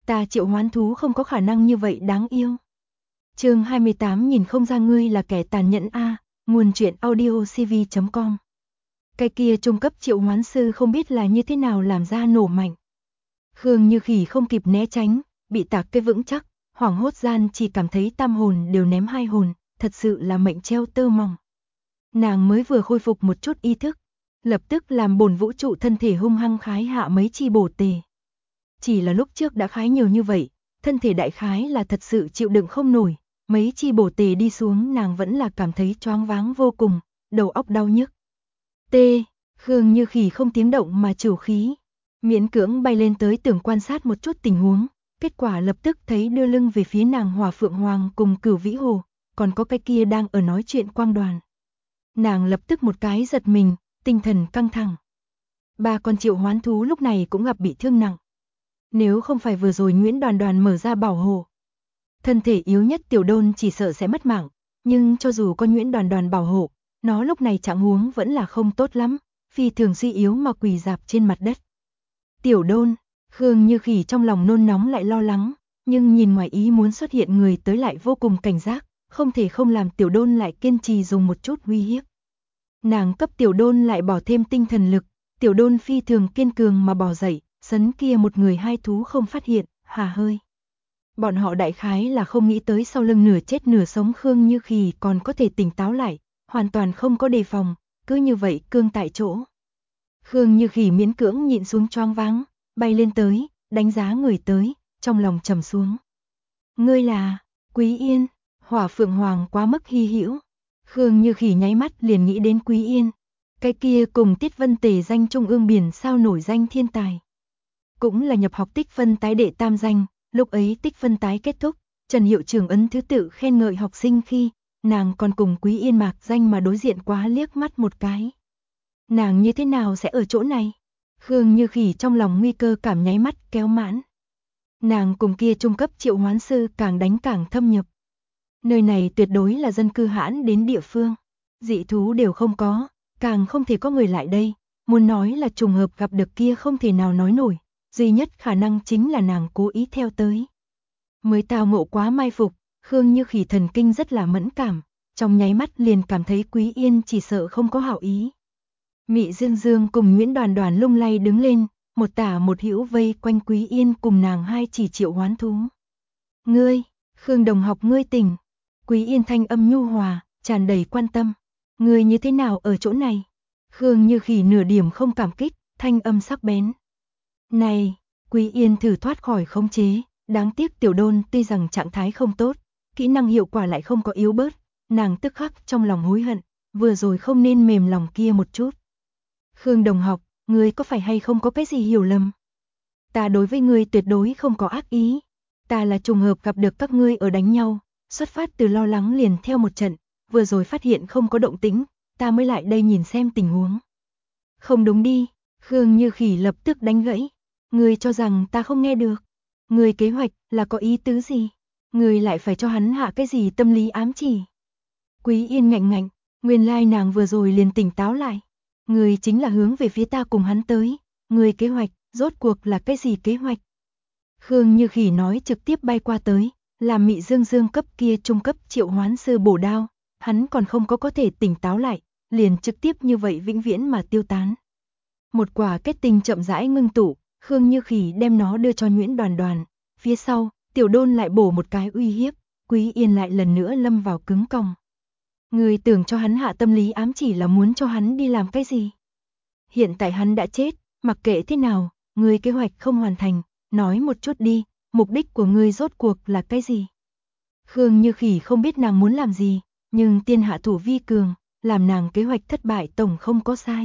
Ta triệu hoán thú không có khả năng như vậy đáng yêu. Chương 28 nhìn không ra ngươi là kẻ tàn nhẫn a. Nguồn truyện audiocv.com. Cái kia trung cấp triệu hoán sư không biết là như thế nào làm ra nổ mạnh. Khương Như Khỉ không kịp né tránh, bị tạc cái vững chắc, hoảng hốt gian chỉ cảm thấy tam hồn đều ném hai hồn, thật sự là mệnh treo tơ mỏng. Nàng mới vừa khôi phục một chút ý thức, lập tức làm bổn vũ trụ thân thể hung hăng khái hạ mấy chi bổ tề. Chỉ là lúc trước đã khái nhiều như vậy, thân thể đại khái là thật sự chịu đựng không nổi, mấy chi bổ tề đi xuống nàng vẫn là cảm thấy choáng váng vô cùng, đầu óc đau nhức. Khương Như Khỉ không tiếng động mà trừ khí, miễn cưỡng bay lên tới tưởng quan sát một chút tình huống, kết quả lập tức thấy đưa lưng về phía nàng Hỏa Phượng Hoàng cùng Cửu Vĩ Hồ, còn có cái kia đang ở nói chuyện Quang Đoàn. Nàng lập tức một cái giật mình, tinh thần căng thẳng. Ba con triệu hoán thú lúc này cũng gặp bị thương nặng. Nếu không phải vừa rồi Nguyễn Đoàn Đoàn mở ra bảo hộ, thân thể yếu nhất Tiểu Đôn chỉ sợ sẽ mất mạng, nhưng cho dù có Nguyễn Đoàn Đoàn bảo hộ, nó lúc này trạng huống vẫn là không tốt lắm, phi thường suy yếu mà quỳ rạp trên mặt đất. Tiểu Đôn, Khương Như Khỉ trong lòng nôn nóng lại lo lắng, nhưng nhìn ngoài ý muốn xuất hiện người tới lại vô cùng cảnh giác, không thể không làm Tiểu Đôn lại kiên trì dùng một chút uy hiếp. Nàng cấp Tiểu Đôn lại bỏ thêm tinh thần lực, Tiểu Đôn phi thường kiên cường mà bò dậy, sấn kia một người hai thú không phát hiện, hà hơi. Bọn họ đại khái là không nghĩ tới sau lưng nửa chết nửa sống Khương Như Khỉ còn có thể tỉnh táo lại, hoàn toàn không có đề phòng, cứ như vậy cương tại chỗ. Khương Như Khỉ miễn cưỡng nhịn xuống choáng váng, bay lên tới, đánh giá người tới, trong lòng trầm xuống. Ngươi là Quý Yên, Hỏa Phượng Hoàng quá mức hy hữu. Khương Như Khỉ nháy mắt liền nghĩ đến Quý Yên, cái kia cùng Tiết Vân Tề danh trung ương biển sao nổi danh thiên tài. Cũng là nhập học tích phân tái đệ tam danh, lúc ấy tích phân tái kết thúc, Trần hiệu trưởng ấn thứ tự khen ngợi học sinh khi, nàng còn cùng Quý Yên mạc danh mà đối diện quá liếc mắt một cái. Nàng như thế nào sẽ ở chỗ này? Khương Như Khỉ trong lòng nguy cơ cảm nháy mắt kéo mãn. Nàng cùng kia trung cấp triệu hoán sư càng đánh càng thâm nhập. Nơi này tuyệt đối là dân cư hãn đến địa phương, dị thú đều không có, càng không thể có người lại đây, muốn nói là trùng hợp gặp được kia không thể nào nói nổi, duy nhất khả năng chính là nàng cố ý theo tới. Mới tao ngộ quá mai phục, Khương Như Khỉ thần kinh rất là mẫn cảm, trong nháy mắt liền cảm thấy Quý Yên chỉ sợ không có hảo ý. Mị Dương Dương cùng Nguyễn Đoàn Đoàn lung lay đứng lên, một tả một hữu vây quanh Quý Yên cùng nàng hai chỉ triệu hoán thú. Ngươi, Khương đồng học ngươi tỉnh. Quý Yên thanh âm nhu hòa, tràn đầy quan tâm. Ngươi như thế nào ở chỗ này? Khương Như Khỉ nửa điểm không cảm kích, thanh âm sắc bén. Này, Quý Yên thử thoát khỏi khống chế, đáng tiếc Tiểu Đôn tuy rằng trạng thái không tốt, kỹ năng hiệu quả lại không có yếu bớt, nàng tức khắc trong lòng hối hận, vừa rồi không nên mềm lòng kia một chút. Khương đồng học, ngươi có phải hay không có cái gì hiểu lầm? Ta đối với ngươi tuyệt đối không có ác ý, ta là trùng hợp gặp được các ngươi ở đánh nhau, xuất phát từ lo lắng liền theo một trận, vừa rồi phát hiện không có động tĩnh, ta mới lại đây nhìn xem tình huống. Không đúng đi, Khương Như Khỉ lập tức đánh gãy, ngươi cho rằng ta không nghe được, ngươi kế hoạch là có ý tứ gì, ngươi lại phải cho hắn hạ cái gì tâm lý ám chỉ. Quý Yên ngạnh ngạnh, nguyên lai nàng vừa rồi liền tỉnh táo lại, ngươi chính là hướng về phía ta cùng hắn tới, ngươi kế hoạch, rốt cuộc là cái gì kế hoạch? Khương Như Khỉ nói trực tiếp bay qua tới, làm Mị Dương Dương cấp kia trung cấp triệu hoán sư bổ đao, hắn còn không có thể tỉnh táo lại, liền trực tiếp như vậy vĩnh viễn mà tiêu tán. Một quả kết tinh chậm rãi ngưng tụ, Khương Như Khỉ đem nó đưa cho Nguyễn Đoàn Đoàn, phía sau, Tiểu Đôn lại bổ một cái uy hiếp, Quý Yên lại lần nữa lâm vào cứng còng. Người tưởng cho hắn hạ tâm lý ám chỉ là muốn cho hắn đi làm cái gì? Hiện tại hắn đã chết, mặc kệ thế nào, người kế hoạch không hoàn thành, nói một chút đi, mục đích của ngươi rốt cuộc là cái gì? Khương Như Khỉ không biết nàng muốn làm gì, nhưng tiên hạ thủ vi cường, làm nàng kế hoạch thất bại tổng không có sai.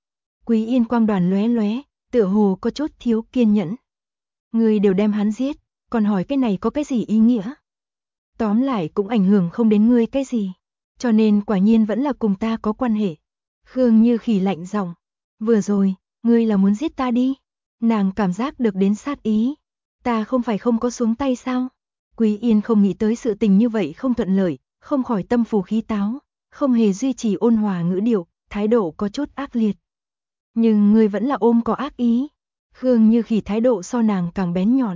Quý Yên quang đoàn lóe lóe, tựa hồ có chút thiếu kiên nhẫn. Ngươi đều đem hắn giết, còn hỏi cái này có cái gì ý nghĩa? Tóm lại cũng ảnh hưởng không đến ngươi cái gì, cho nên quả nhiên vẫn là cùng ta có quan hệ. Khương Như Khỉ lạnh giọng, vừa rồi, ngươi là muốn giết ta đi. Nàng cảm giác được đến sát ý. Ta không phải không có xuống tay sao? Quý Yên không nghĩ tới sự tình như vậy không thuận lợi, không khỏi tâm phù khí táo, không hề duy trì ôn hòa ngữ điệu, thái độ có chút ác liệt. Nhưng ngươi vẫn là ôm có ác ý. Khương Như Khỉ thái độ so nàng càng bén nhọn.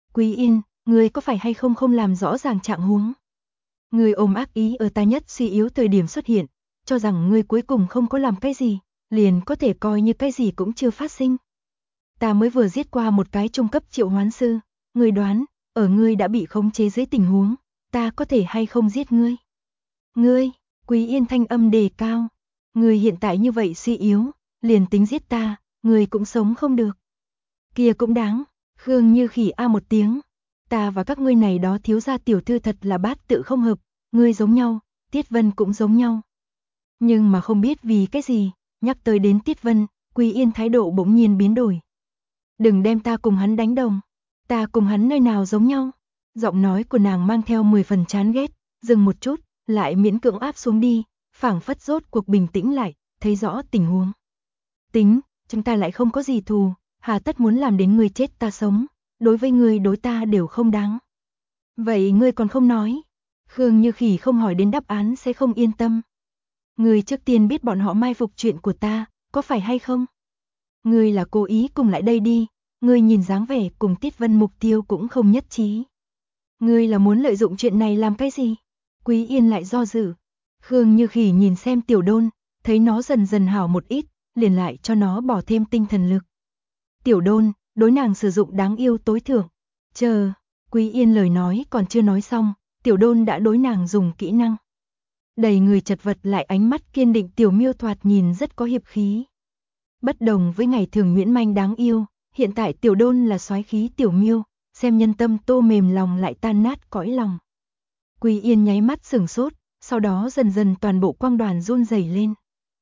Quý Yên, ngươi có phải hay không không làm rõ ràng trạng huống? Ngươi ôm ác ý ở ta nhất suy yếu thời điểm xuất hiện, cho rằng ngươi cuối cùng không có làm cái gì, liền có thể coi như cái gì cũng chưa phát sinh. Ta mới vừa giết qua một cái trung cấp triệu hoán sư, ngươi đoán, ở ngươi đã bị khống chế dưới tình huống, ta có thể hay không giết ngươi? Ngươi, Quý Yên thanh âm đề cao, ngươi hiện tại như vậy suy yếu, liền tính giết ta, ngươi cũng sống không được. Kia cũng đáng, Khương Như Khỉ a một tiếng, ta và các ngươi này đó thiếu gia tiểu thư thật là bát tự không hợp, ngươi giống nhau, Tiết Vân cũng giống nhau. Nhưng mà không biết vì cái gì, nhắc tới đến Tiết Vân, Quý Yên thái độ bỗng nhiên biến đổi. Đừng đem ta cùng hắn đánh đồng, ta cùng hắn nơi nào giống nhau. Giọng nói của nàng mang theo 10 phần chán ghét, dừng một chút, lại miễn cưỡng áp xuống đi, phảng phất rốt cuộc bình tĩnh lại, thấy rõ tình huống. Tính, chúng ta lại không có gì thù, hà tất muốn làm đến người chết ta sống, đối với người đối ta đều không đáng. Vậy ngươi còn không nói, Khương Như Khỉ không hỏi đến đáp án sẽ không yên tâm. Ngươi trước tiên biết bọn họ mai phục chuyện của ta, có phải hay không? Ngươi là cố ý cùng lại đây đi, ngươi nhìn dáng vẻ cùng Tiết Vân mục tiêu cũng không nhất trí. Ngươi là muốn lợi dụng chuyện này làm cái gì? Quý Yên lại do dự. Khương Như Khỉ nhìn xem Tiểu Đôn, thấy nó dần dần hảo một ít, liền lại cho nó bỏ thêm tinh thần lực. Tiểu Đôn, đối nàng sử dụng đáng yêu tối thượng. Chờ, Quý Yên lời nói còn chưa nói xong, Tiểu Đôn đã đối nàng dùng kỹ năng. Đầy người chật vật lại ánh mắt kiên định Tiểu Miêu thoạt nhìn rất có hiệp khí. Bất đồng với ngày thường Nguyễn Manh đáng yêu, hiện tại Tiểu Đôn là soái khí Tiểu Miêu, xem nhân tâm tô mềm lòng lại tan nát cõi lòng. Quý Yên nháy mắt sửng sốt, sau đó dần dần toàn bộ quang đoàn run rẩy lên.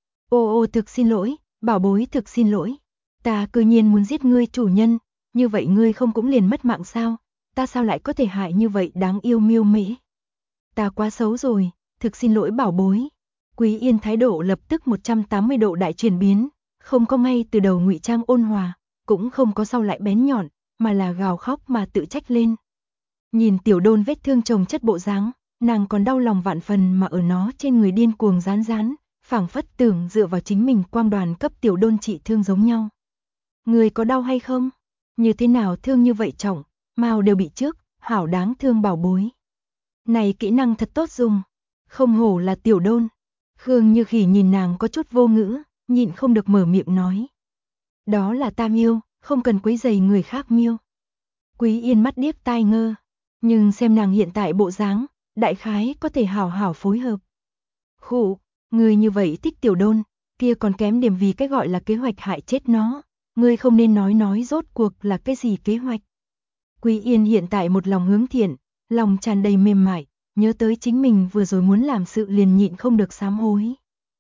Ô ô thực xin lỗi, bảo bối thực xin lỗi. Ta cư nhiên muốn giết ngươi chủ nhân, như vậy ngươi không cũng liền mất mạng sao? Ta sao lại có thể hại như vậy đáng yêu Miêu Mễ? Ta quá xấu rồi, thực xin lỗi bảo bối. Quý Yên thái độ lập tức 180 độ đại chuyển biến, không có ngay từ đầu ngụy trang ôn hòa, cũng không có sau lại bén nhọn, mà là gào khóc mà tự trách lên. Nhìn Tiểu Đôn vết thương chồng chất bộ dáng, nàng còn đau lòng vạn phần mà ở nó trên người điên cuồng rán rán, phảng phất tưởng dựa vào chính mình quang đoàn cấp Tiểu Đôn trị thương giống nhau. Người có đau hay không? Như thế nào thương như vậy trọng, mao đều bị trước, hảo đáng thương bảo bối. Này kỹ năng thật tốt dùng, không hổ là Tiểu Đôn. Khương Như Khỉ nhìn nàng có chút vô ngữ, nhịn không được mở miệng nói. Đó là ta Miêu, không cần quấy rầy người khác Miêu. Quý Yên mắt điếc tai ngơ, nhưng xem nàng hiện tại bộ dáng, đại khái có thể hảo hảo phối hợp. Khụ, người như vậy thích Tiểu Đôn, kia còn kém điểm vì cái gọi là kế hoạch hại chết nó, ngươi không nên nói rốt cuộc là cái gì kế hoạch. Quý Yên hiện tại một lòng hướng thiện, lòng tràn đầy mềm mại, nhớ tới chính mình vừa rồi muốn làm sự liền nhịn không được sám hối.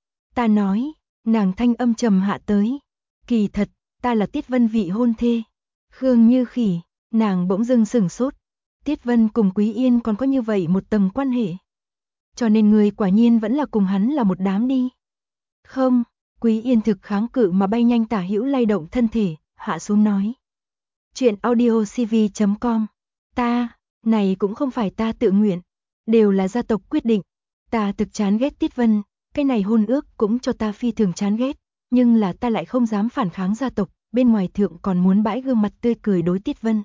Ta nói, nàng thanh âm trầm hạ tới, kỳ thật, ta là Tiết Vân vị hôn thê. Khương Như Khỉ, nàng bỗng dưng sửng sốt, Tiết Vân cùng Quý Yên còn có như vậy một tầng quan hệ. Cho nên người quả nhiên vẫn là cùng hắn là một đám đi. Không, Quý Yên thực kháng cự mà bay nhanh tả hữu lay động thân thể, hạ xuống nói. Chuyện audiocv.com. Ta, này cũng không phải ta tự nguyện, đều là gia tộc quyết định. Ta thực chán ghét Tiết Vân, cái này hôn ước cũng cho ta phi thường chán ghét, nhưng là ta lại không dám phản kháng gia tộc, bên ngoài thượng còn muốn bãi gương mặt tươi cười đối Tiết Vân.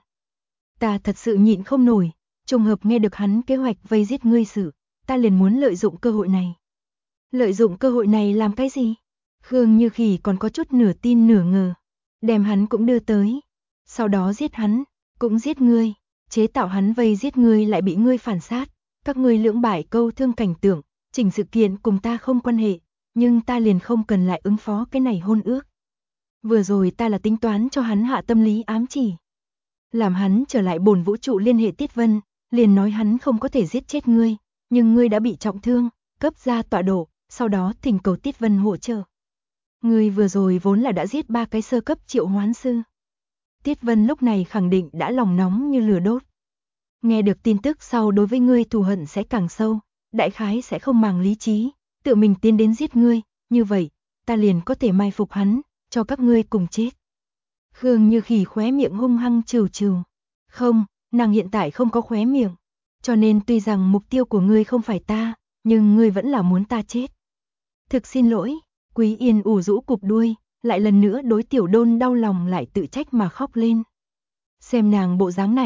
Ta thật sự nhịn không nổi, trùng hợp nghe được hắn kế hoạch vây giết ngươi sự, ta liền muốn lợi dụng cơ hội này. Lợi dụng cơ hội này làm cái gì? Khương Như Khỉ còn có chút nửa tin nửa ngờ. Đem hắn cũng đưa tới. Sau đó giết hắn, cũng giết ngươi. Chế tạo hắn vây giết ngươi lại bị ngươi phản sát. Các ngươi lưỡng bại câu thương cảnh tượng. Chỉnh sự kiện cùng ta không quan hệ. Nhưng ta liền không cần lại ứng phó cái này hôn ước. Vừa rồi ta là tính toán cho hắn hạ tâm lý ám chỉ. Làm hắn trở lại bổn vũ trụ liên hệ Tiết Vân. Liền nói hắn không có thể giết chết ngươi. Nhưng ngươi đã bị trọng thương, cấp ra tọa độ. Sau đó thỉnh cầu Tiết Vân hỗ trợ. Ngươi vừa rồi vốn là đã giết 3 cái sơ cấp triệu hoán sư. Tiết Vân lúc này khẳng định đã lòng nóng như lửa đốt. Nghe được tin tức sau đối với ngươi thù hận sẽ càng sâu, đại khái sẽ không màng lý trí, tự mình tiến đến giết ngươi, như vậy, ta liền có thể mai phục hắn, cho các ngươi cùng chết. Khương Như Khỉ khóe miệng hung hăng trừ trừ. Không, nàng hiện tại không có khóe miệng, cho nên tuy rằng mục tiêu của ngươi không phải ta, nhưng ngươi vẫn là muốn ta chết. Thực xin lỗi. Quý Yên ủ rũ cụp đuôi, lại lần nữa đối Tiểu Đôn đau lòng lại tự trách mà khóc lên. Xem nàng bộ dáng này,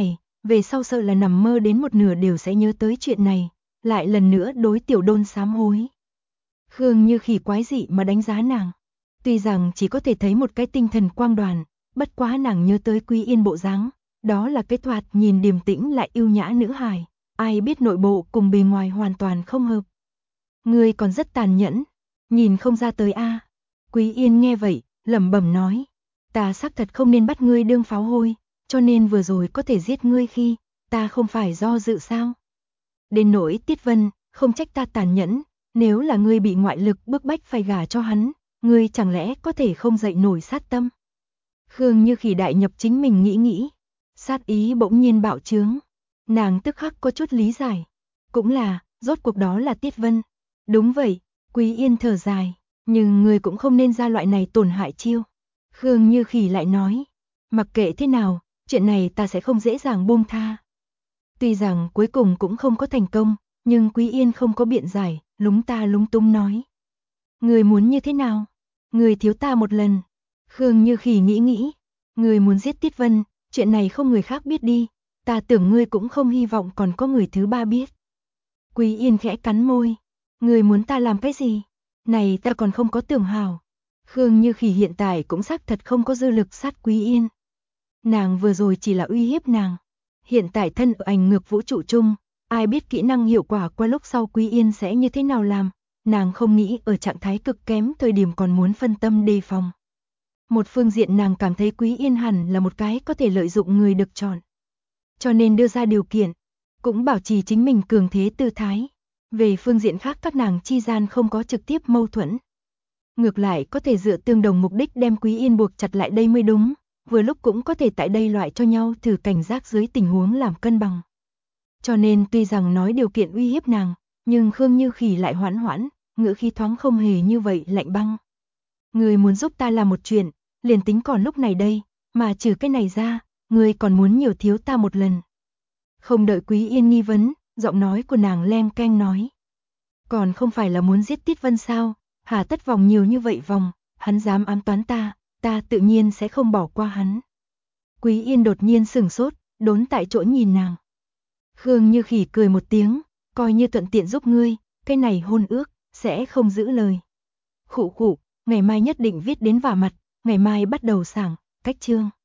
về sau sợ là nằm mơ đến một nửa đều sẽ nhớ tới chuyện này, lại lần nữa đối Tiểu Đôn sám hối. Khương Như Khỉ quái dị mà đánh giá nàng. Tuy rằng chỉ có thể thấy một cái tinh thần quang đoàn, bất quá nàng nhớ tới Quý Yên bộ dáng, đó là cái thoạt nhìn điềm tĩnh lại yêu nhã nữ hài, ai biết nội bộ cùng bề ngoài hoàn toàn không hợp. Ngươi còn rất tàn nhẫn, nhìn không ra tới a. Quý Yên nghe vậy, lẩm bẩm nói, ta xác thật không nên bắt ngươi đương pháo hôi, cho nên vừa rồi có thể giết ngươi khi, ta không phải do dự sao. Đến nỗi Tiết Vân, không trách ta tàn nhẫn, nếu là ngươi bị ngoại lực bức bách phải gả cho hắn, ngươi chẳng lẽ có thể không dậy nổi sát tâm. Khương Như Khỉ đại nhập chính mình nghĩ, sát ý bỗng nhiên bạo trướng. Nàng tức khắc có chút lý giải. Cũng là, rốt cuộc đó là Tiết Vân. Đúng vậy, Quý Yên thở dài, nhưng ngươi cũng không nên ra loại này tổn hại chiêu. Khương Như Khỉ lại nói, mặc kệ thế nào, chuyện này ta sẽ không dễ dàng buông tha. Tuy rằng cuối cùng cũng không có thành công, nhưng Quý Yên không có biện giải, lúng ta lúng túng nói. Ngươi muốn như thế nào? Ngươi thiếu ta một lần. Khương Như Khỉ nghĩ, ngươi muốn giết Tiết Vân, chuyện này không người khác biết đi, ta tưởng ngươi cũng không hy vọng còn có người thứ ba biết. Quý Yên khẽ cắn môi, ngươi muốn ta làm cái gì? Này ta còn không có tưởng hào. Khương Như Khỉ hiện tại cũng xác thật không có dư lực sát Quý Yên. Nàng vừa rồi chỉ là uy hiếp nàng. Hiện tại thân ở ảnh ngược vũ trụ chung, ai biết kỹ năng hiệu quả qua lúc sau Quý Yên sẽ như thế nào làm, nàng không nghĩ ở trạng thái cực kém thời điểm còn muốn phân tâm đề phòng. Một phương diện nàng cảm thấy Quý Yên hẳn là một cái có thể lợi dụng người được chọn. Cho nên đưa ra điều kiện, cũng bảo trì chính mình cường thế tư thái. Về phương diện khác các nàng chi gian không có trực tiếp mâu thuẫn. Ngược lại có thể dựa tương đồng mục đích đem Quý Yên buộc chặt lại đây mới đúng, vừa lúc cũng có thể tại đây loại cho nhau thử cảnh giác dưới tình huống làm cân bằng. Cho nên tuy rằng nói điều kiện uy hiếp nàng, nhưng Khương Như Khỉ lại hoãn, ngữ khí thoáng không hề như vậy lạnh băng. Người muốn giúp ta làm một chuyện, liền tính còn lúc này đây, mà trừ cái này ra, người còn muốn nhiều thiếu ta một lần. Không đợi Quý Yên nghi vấn, giọng nói của nàng leng keng nói. Còn không phải là muốn giết Tiết Vân sao, hà tất vòng nhiều như vậy vòng, hắn dám ám toán ta tự nhiên sẽ không bỏ qua hắn. Quý Yên đột nhiên sửng sốt, đốn tại chỗ nhìn nàng. Khương Như Khỉ cười một tiếng, coi như thuận tiện giúp ngươi, cái này hôn ước, sẽ không giữ lời. Khụ, ngày mai nhất định viết đến vả mặt, ngày mai bắt đầu sảng, cách chương.